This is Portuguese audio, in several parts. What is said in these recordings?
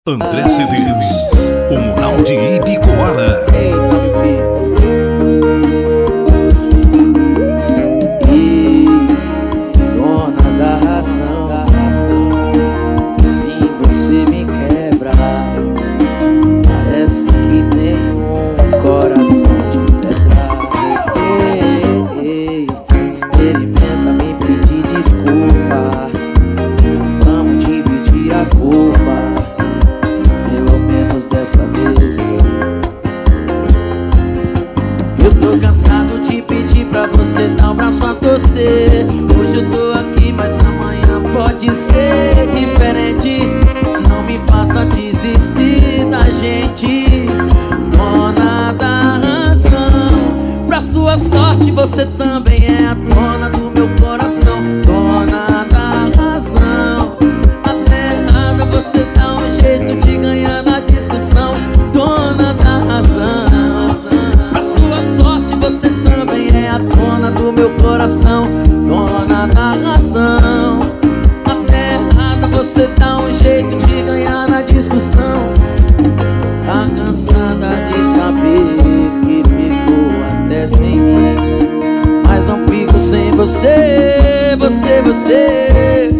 André CDs, o Mural de Ibicoara. E dona da razão, sim, você me quebra. Parece que tem um coração de pedra. Experimenta me pedir desculpa. Vamos dividir a culpa, pelo menos dessa vez. Eu tô cansado de pedir pra você dar um braço a torcer. Hoje eu tô aqui, mas amanhã pode ser diferente. Não me faça desistir da gente, dona da razão. Pra sua sorte, você também é a dona do meu coração, dona da razão. Até errada você dá um jeito de ganhar na discussão, dona da razão. Pra sua sorte, você também é a dona do meu coração, dona da razão. Até errada você dá um jeito de ganhar na discussão. Tá cansada de saber que ficou até sem mim, mas não fico sem você, você.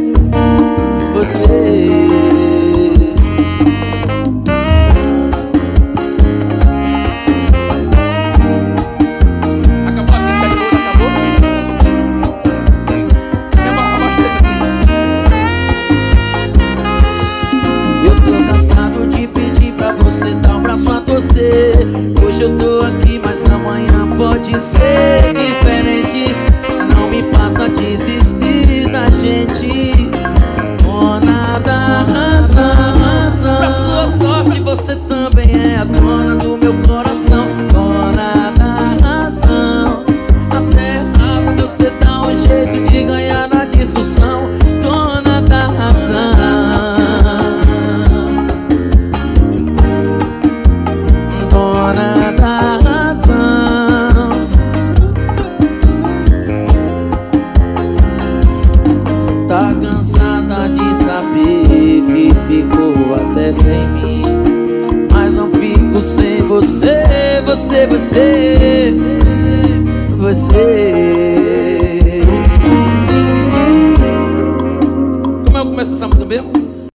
Acabou a música de novo, acabou? Eu tô cansado de pedir pra você dar um braço a torcer. Hoje eu tô aqui, mas amanhã pode ser diferente. Não me faça desistir da gente, dona da razão. Pra sua sorte, você também é a dona do meu coração, dona da razão. Até errado você dá um jeito de ganhar na discussão, dona da razão. Dona da razão. Tá cansada de saber que ficou até sem mim, mas não fico sem você, você. Como é que começa essa música mesmo?